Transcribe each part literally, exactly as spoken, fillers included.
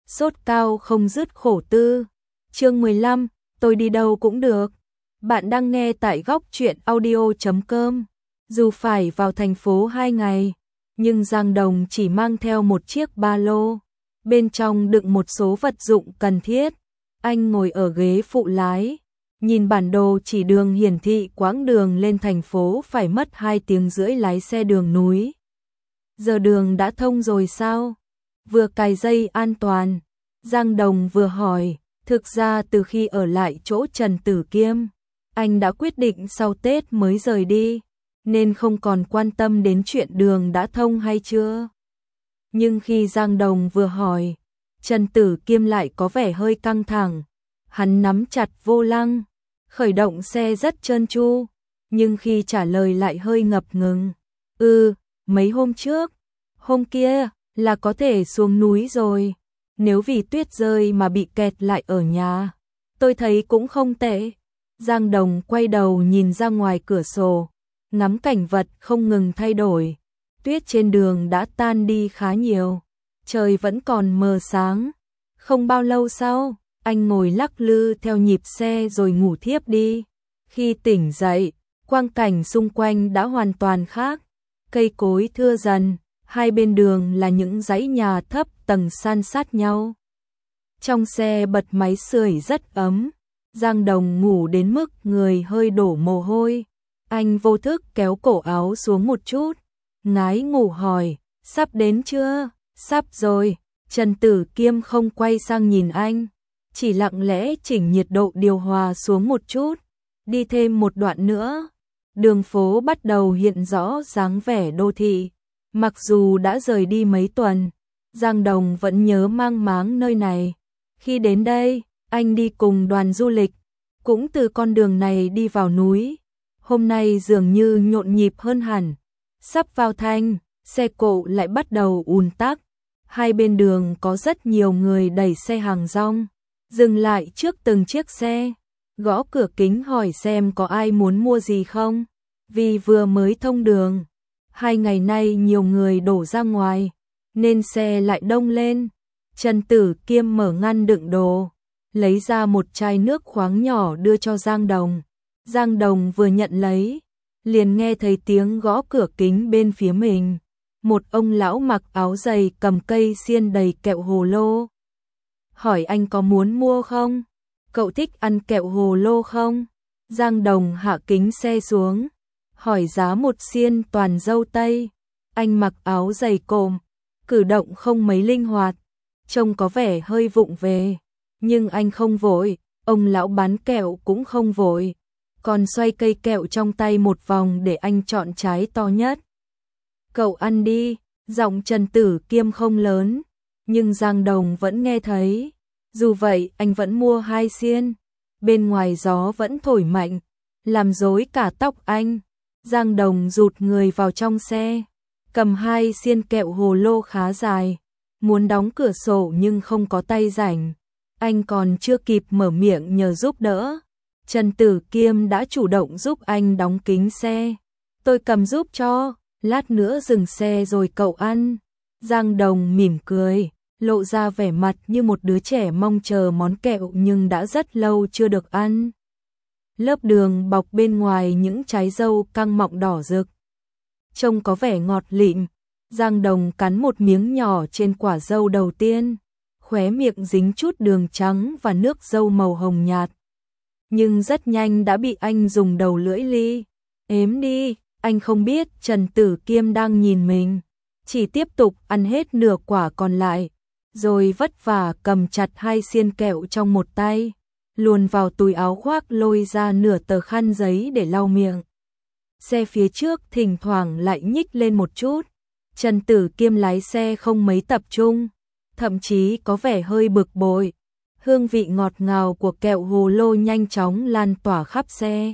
sốt cao không dứt khổ tư. Chương mười lăm, tôi đi đâu cũng được. Bạn đang nghe tại góc truyện audio chấm com. Dù phải vào thành phố hai ngày, nhưng Giang Đồng chỉ mang theo một chiếc ba lô, bên trong đựng một số vật dụng cần thiết. Anh ngồi ở ghế phụ lái, nhìn bản đồ chỉ đường hiển thị quãng đường lên thành phố phải mất hai tiếng rưỡi lái xe đường núi. Giờ đường đã thông rồi sao? Vừa cài dây an toàn, Giang Đồng vừa hỏi. Thực ra từ khi ở lại chỗ Trần Tử Kiêm, anh đã quyết định sau Tết mới rời đi, nên không còn quan tâm đến chuyện đường đã thông hay chưa. Nhưng khi Giang Đồng vừa hỏi, Trần Tử Kiêm lại có vẻ hơi căng thẳng. Hắn nắm chặt vô lăng, khởi động xe rất trơn tru, nhưng khi trả lời lại hơi ngập ngừng. Ừ, mấy hôm trước, hôm kia là có thể xuống núi rồi. Nếu vì tuyết rơi mà bị kẹt lại ở nhà, tôi thấy cũng không tệ. Giang Đồng quay đầu nhìn ra ngoài cửa sổ, ngắm cảnh vật không ngừng thay đổi. Tuyết trên đường đã tan đi khá nhiều, trời vẫn còn mờ sáng. Không bao lâu sau, anh ngồi lắc lư theo nhịp xe rồi ngủ thiếp đi. Khi tỉnh dậy, quang cảnh xung quanh đã hoàn toàn khác. Cây cối thưa dần, hai bên đường là những dãy nhà thấp tầng san sát nhau. Trong xe bật máy sưởi rất ấm, Giang Đồng ngủ đến mức người hơi đổ mồ hôi. Anh vô thức kéo cổ áo xuống một chút, ngái ngủ hỏi, sắp đến chưa? Sắp rồi. Trần Tử Kiêm không quay sang nhìn anh, chỉ lặng lẽ chỉnh nhiệt độ điều hòa xuống một chút. Đi thêm một đoạn nữa, đường phố bắt đầu hiện rõ dáng vẻ đô thị. Mặc dù đã rời đi mấy tuần, Giang Đồng vẫn nhớ mang máng nơi này. Khi đến đây, anh đi cùng đoàn du lịch, cũng từ con đường này đi vào núi. Hôm nay dường như nhộn nhịp hơn hẳn. Sắp vào thành, xe cộ lại bắt đầu ùn tắc. Hai bên đường có rất nhiều người đẩy xe hàng rong, dừng lại trước từng chiếc xe, gõ cửa kính hỏi xem có ai muốn mua gì không. Vì vừa mới thông đường, hai ngày nay nhiều người đổ ra ngoài, nên xe lại đông lên. Trần Tử Kiêm mở ngăn đựng đồ, lấy ra một chai nước khoáng nhỏ đưa cho Giang Đồng. Giang Đồng vừa nhận lấy, liền nghe thấy tiếng gõ cửa kính bên phía mình. Một ông lão mặc áo dày cầm cây xiên đầy kẹo hồ lô. Hỏi anh có muốn mua không? Cậu thích ăn kẹo hồ lô không? Giang Đồng hạ kính xe xuống, hỏi giá một xiên toàn dâu tây. Anh mặc áo dày cộm, cử động không mấy linh hoạt, trông có vẻ hơi vụng về. Nhưng anh không vội, ông lão bán kẹo cũng không vội, còn xoay cây kẹo trong tay một vòng để anh chọn trái to nhất. Cậu ăn đi. Giọng Trần Tử Kiêm không lớn, nhưng Giang Đồng vẫn nghe thấy. Dù vậy anh vẫn mua hai xiên. Bên ngoài gió vẫn thổi mạnh, làm rối cả tóc anh. Giang Đồng rụt người vào trong xe, cầm hai xiên kẹo hồ lô khá dài, muốn đóng cửa sổ nhưng không có tay rảnh. Anh còn chưa kịp mở miệng nhờ giúp đỡ, Trần Tử Kiêm đã chủ động giúp anh đóng kính xe. Tôi cầm giúp cho, lát nữa dừng xe rồi cậu ăn. Giang Đồng mỉm cười, lộ ra vẻ mặt như một đứa trẻ mong chờ món kẹo nhưng đã rất lâu chưa được ăn. Lớp đường bọc bên ngoài những trái dâu căng mọng đỏ rực, trông có vẻ ngọt lịm. Giang Đồng cắn một miếng nhỏ trên quả dâu đầu tiên, khóe miệng dính chút đường trắng và nước dâu màu hồng nhạt. Nhưng rất nhanh đã bị anh dùng đầu lưỡi ly ếm đi. Anh không biết Trần Tử Kiêm đang nhìn mình, chỉ tiếp tục ăn hết nửa quả còn lại, rồi vất vả cầm chặt hai xiên kẹo trong một tay, luồn vào túi áo khoác lôi ra nửa tờ khăn giấy để lau miệng. Xe phía trước thỉnh thoảng lại nhích lên một chút. Trần Tử Kiêm lái xe không mấy tập trung, thậm chí có vẻ hơi bực bội. Hương vị ngọt ngào của kẹo hồ lô nhanh chóng lan tỏa khắp xe.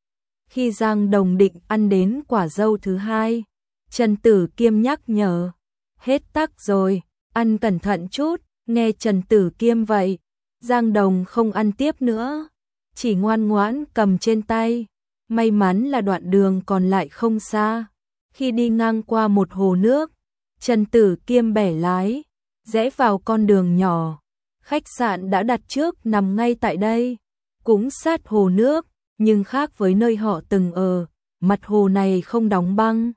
Khi Giang Đồng định ăn đến quả dâu thứ hai, Trần Tử Kiêm nhắc nhở, hết tắc rồi, ăn cẩn thận chút. Nghe Trần Tử Kiêm vậy, Giang Đồng không ăn tiếp nữa, chỉ ngoan ngoãn cầm trên tay. May mắn là đoạn đường còn lại không xa. Khi đi ngang qua một hồ nước, Trần Tử Kiêm bẻ lái, rẽ vào con đường nhỏ, Khách sạn đã đặt trước nằm ngay tại đây, cũng sát hồ nước, nhưng khác với nơi họ từng ở, mặt hồ này không đóng băng.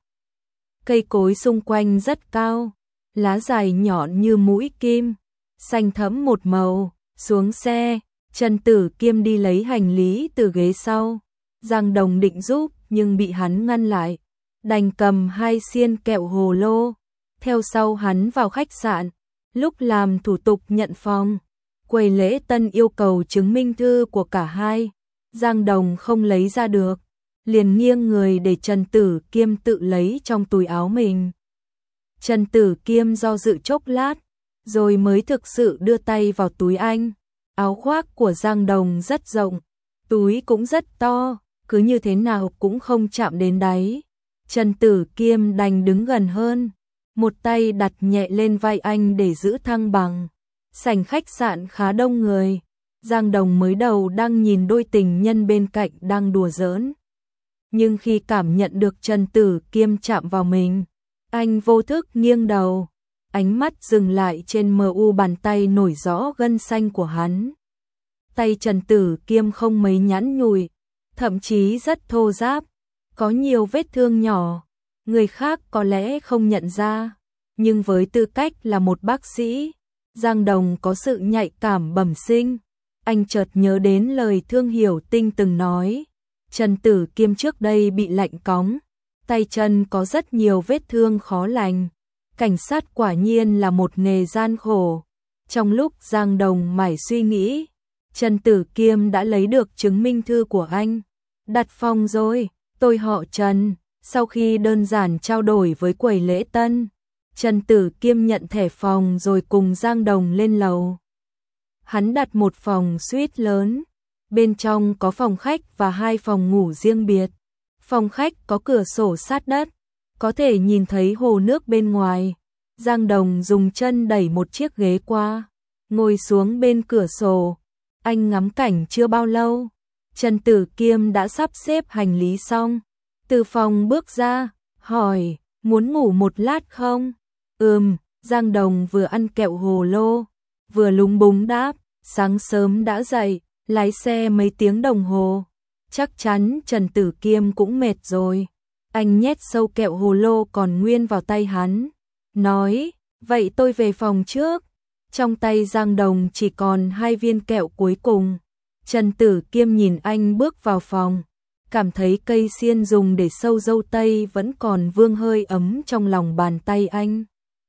Cây cối xung quanh rất cao, lá dài nhọn như mũi kim, xanh thẫm một màu. Xuống xe, Trần Tử Kiêm đi lấy hành lý từ ghế sau. Giang Đồng định giúp nhưng bị hắn ngăn lại, đành cầm hai xiên kẹo hồ lô, theo sau hắn vào khách sạn. Lúc làm thủ tục nhận phòng, quầy lễ tân yêu cầu chứng minh thư của cả hai. Giang Đồng không lấy ra được, liền nghiêng người để Trần Tử Kiêm tự lấy trong túi áo mình. Trần Tử Kiêm do dự chốc lát, rồi mới thực sự đưa tay vào túi anh. Áo khoác của Giang Đồng rất rộng, túi cũng rất to, cứ như thế nào cũng không chạm đến đáy. Trần Tử Kiêm đành đứng gần hơn, một tay đặt nhẹ lên vai anh để giữ thăng bằng. Sảnh khách sạn khá đông người, Giang Đồng mới đầu đang nhìn đôi tình nhân bên cạnh đang đùa giỡn. Nhưng khi cảm nhận được Trần Tử Kiêm chạm vào mình, anh vô thức nghiêng đầu, ánh mắt dừng lại trên mờ u bàn tay nổi rõ gân xanh của hắn. Tay Trần Tử Kiêm không mấy nhẵn nhụi, thậm chí rất thô ráp, có nhiều vết thương nhỏ, người khác có lẽ không nhận ra, nhưng với tư cách là một bác sĩ, Giang Đồng có sự nhạy cảm bẩm sinh. Anh chợt nhớ đến lời Thương Hiểu Tinh từng nói, Trần Tử Kiêm trước đây bị lạnh cóng, tay chân có rất nhiều vết thương khó lành. Cảnh sát quả nhiên là một nghề gian khổ. Trong lúc Giang Đồng mải suy nghĩ, Trần Tử Kiêm đã lấy được chứng minh thư của anh. Đặt phòng rồi, tôi họ Trần. Sau khi đơn giản trao đổi với quầy lễ tân, Trần Tử Kiêm nhận thẻ phòng rồi cùng Giang Đồng lên lầu. Hắn đặt một phòng suite lớn, bên trong có phòng khách và hai phòng ngủ riêng biệt. Phòng khách có cửa sổ sát đất, có thể nhìn thấy hồ nước bên ngoài. Giang Đồng dùng chân đẩy một chiếc ghế qua, ngồi xuống bên cửa sổ. Anh ngắm cảnh chưa bao lâu, Trần Tử Kiêm đã sắp xếp hành lý xong. Từ phòng bước ra, hỏi, muốn ngủ một lát không? Ừm, Giang Đồng vừa ăn kẹo hồ lô, vừa lúng búng đáp, sáng sớm đã dậy, lái xe mấy tiếng đồng hồ. Chắc chắn Trần Tử Kiêm cũng mệt rồi. Anh nhét sâu kẹo hồ lô còn nguyên vào tay hắn, nói, vậy tôi về phòng trước. Trong tay Giang Đồng chỉ còn hai viên kẹo cuối cùng. Trần Tử Kiêm nhìn anh bước vào phòng, cảm thấy cây xiên dùng để sâu râu tây vẫn còn vương hơi ấm trong lòng bàn tay anh.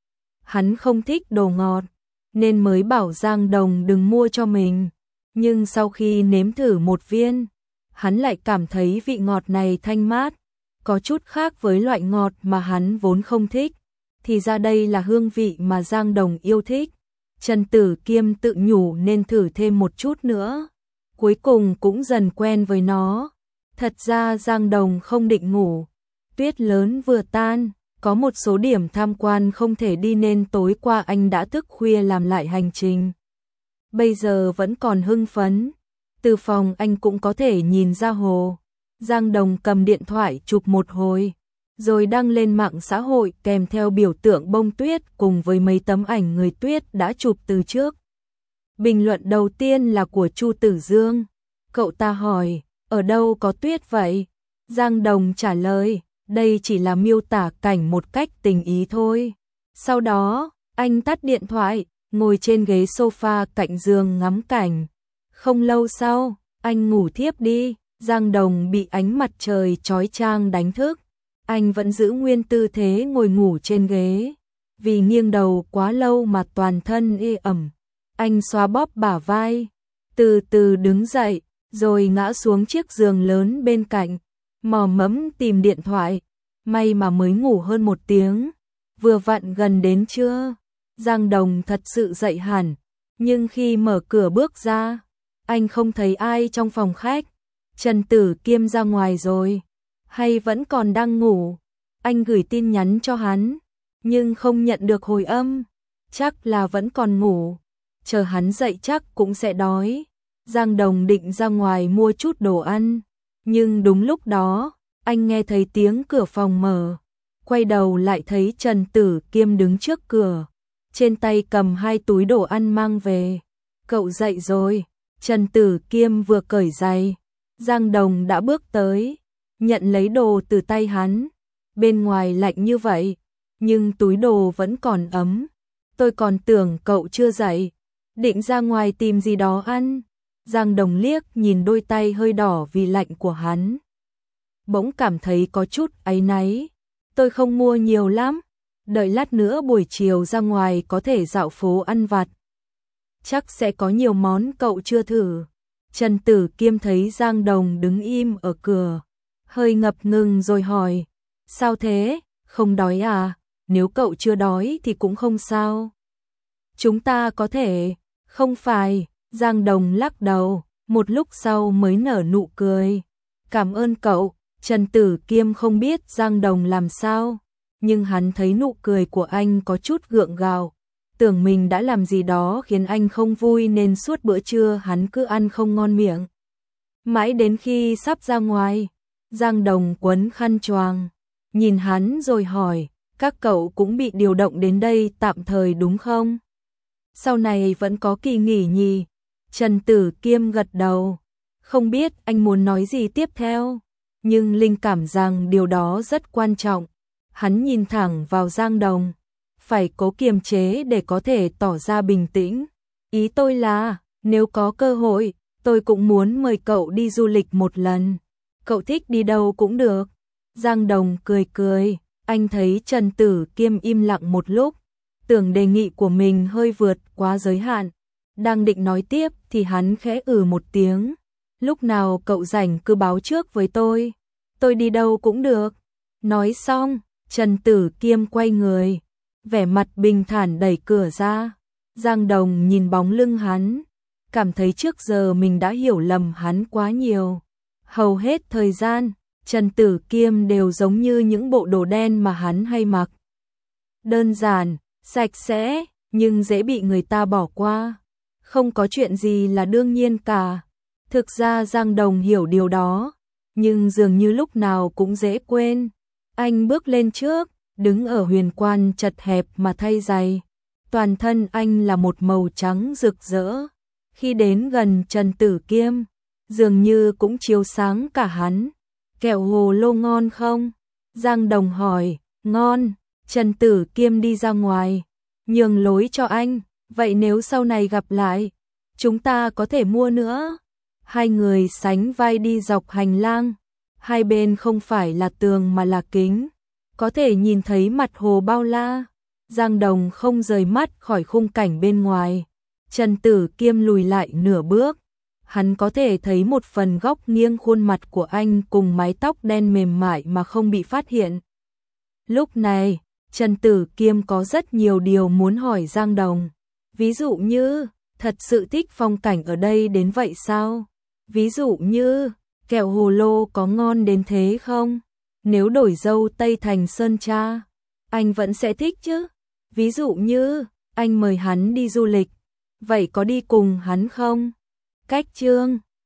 Hắn không thích đồ ngọt, nên mới bảo Giang Đồng đừng mua cho mình. Nhưng sau khi nếm thử một viên, hắn lại cảm thấy vị ngọt này thanh mát, có chút khác với loại ngọt mà hắn vốn không thích. Thì ra đây là hương vị mà Giang Đồng yêu thích. Trần Tử Kiêm tự nhủ nên thử thêm một chút nữa. Cuối cùng cũng dần quen với nó. Thật ra Giang Đồng không định ngủ. Tuyết lớn vừa tan, có một số điểm tham quan không thể đi nên tối qua anh đã thức khuya làm lại hành trình. Bây giờ vẫn còn hưng phấn. Từ phòng anh cũng có thể nhìn ra hồ. Giang Đồng cầm điện thoại chụp một hồi, rồi đăng lên mạng xã hội kèm theo biểu tượng bông tuyết cùng với mấy tấm ảnh người tuyết đã chụp từ trước. Bình luận đầu tiên là của Chu Tử Dương. Cậu ta hỏi, ở đâu có tuyết vậy? Giang Đồng trả lời, đây chỉ là miêu tả cảnh một cách tình ý thôi. Sau đó, anh tắt điện thoại, ngồi trên ghế sofa cạnh giường ngắm cảnh. Không lâu sau, anh ngủ thiếp đi. Giang Đồng bị ánh mặt trời chói chang đánh thức. Anh vẫn giữ nguyên tư thế ngồi ngủ trên ghế. Vì nghiêng đầu quá lâu mà toàn thân ê ẩm. Anh xoa bóp bả vai, từ từ đứng dậy, rồi ngã xuống chiếc giường lớn bên cạnh, mò mẫm tìm điện thoại. May mà mới ngủ hơn một tiếng, vừa vặn gần đến trưa. Giang Đồng thật sự dậy hẳn, nhưng khi mở cửa bước ra, anh không thấy ai trong phòng khách. Trần Tử Kiêm ra ngoài rồi, hay vẫn còn đang ngủ? Anh gửi tin nhắn cho hắn, nhưng không nhận được hồi âm, chắc là vẫn còn ngủ. Chờ hắn dậy chắc cũng sẽ đói. Giang Đồng định ra ngoài mua chút đồ ăn, nhưng đúng lúc đó, anh nghe thấy tiếng cửa phòng mở. Quay đầu lại thấy Trần Tử Kiêm đứng trước cửa, trên tay cầm hai túi đồ ăn mang về. cậu dậy rồi. Trần Tử Kiêm vừa cởi giày, Giang Đồng đã bước tới, nhận lấy đồ từ tay hắn. Bên ngoài lạnh như vậy, nhưng túi đồ vẫn còn ấm. Tôi còn tưởng cậu chưa dậy, định ra ngoài tìm gì đó ăn. Giang Đồng liếc nhìn đôi tay hơi đỏ vì lạnh của hắn, bỗng cảm thấy có chút áy náy. Tôi không mua nhiều lắm, đợi lát nữa buổi chiều ra ngoài có thể dạo phố ăn vặt. Chắc sẽ có nhiều món cậu chưa thử. Trần Tử Kiêm thấy Giang Đồng đứng im ở cửa, hơi ngập ngừng rồi hỏi, sao thế, không đói à? Nếu cậu chưa đói thì cũng không sao. Chúng ta có thể, không phải, Giang Đồng lắc đầu, một lúc sau mới nở nụ cười. Cảm ơn cậu. Trần Tử Kiêm không biết Giang Đồng làm sao, nhưng hắn thấy nụ cười của anh có chút gượng gạo, tưởng mình đã làm gì đó khiến anh không vui nên suốt bữa trưa hắn cứ ăn không ngon miệng. Mãi đến khi sắp ra ngoài, Giang Đồng quấn khăn choàng, nhìn hắn rồi hỏi, các cậu cũng bị điều động đến đây tạm thời đúng không? Sau này vẫn có kỳ nghỉ nhỉ? Trần Tử Kiêm gật đầu, không biết anh muốn nói gì tiếp theo, nhưng linh cảm rằng điều đó rất quan trọng. Hắn nhìn thẳng vào Giang Đồng, phải cố kiềm chế để có thể tỏ ra bình tĩnh. Ý tôi là, nếu có cơ hội, tôi cũng muốn mời cậu đi du lịch một lần. Cậu thích đi đâu cũng được. Giang Đồng cười cười, anh thấy Trần Tử Kiêm im lặng một lúc, tưởng đề nghị của mình hơi vượt quá giới hạn. Đang định nói tiếp thì hắn khẽ ừ một tiếng. Lúc nào cậu rảnh cứ báo trước với tôi, tôi đi đâu cũng được. Nói xong, Trần Tử Kiêm quay người, vẻ mặt bình thản đẩy cửa ra. Giang Đồng nhìn bóng lưng hắn, cảm thấy trước giờ mình đã hiểu lầm hắn quá nhiều. Hầu hết thời gian, Trần Tử Kiêm đều giống như những bộ đồ đen mà hắn hay mặc. Đơn giản, sạch sẽ, nhưng dễ bị người ta bỏ qua. Không có chuyện gì là đương nhiên cả. Thực ra Giang Đồng hiểu điều đó, nhưng dường như lúc nào cũng dễ quên. Anh bước lên trước, đứng ở huyền quan chật hẹp mà thay giày. Toàn thân anh là một màu trắng rực rỡ. Khi đến gần Trần Tử Kiêm, dường như cũng chiếu sáng cả hắn. Kẹo hồ lô ngon không? Giang Đồng hỏi. Ngon. Trần Tử Kiêm đi ra ngoài, nhường lối cho anh. Vậy nếu sau này gặp lại, chúng ta có thể mua nữa. Hai người sánh vai đi dọc hành lang. Hai bên không phải là tường mà là kính, có thể nhìn thấy mặt hồ bao la. Giang Đồng không rời mắt khỏi khung cảnh bên ngoài. Trần Tử Kiêm lùi lại nửa bước, hắn có thể thấy một phần góc nghiêng khuôn mặt của anh cùng mái tóc đen mềm mại mà không bị phát hiện. Lúc này, Trần Tử Kiêm có rất nhiều điều muốn hỏi Giang Đồng. Ví dụ như, thật sự thích phong cảnh ở đây đến vậy sao? Ví dụ như, kẹo hồ lô có ngon đến thế không? Nếu đổi dâu Tây thành Sơn Tra, anh vẫn sẽ thích chứ? Ví dụ như, anh mời hắn đi du lịch, vậy có đi cùng hắn không? Cách chương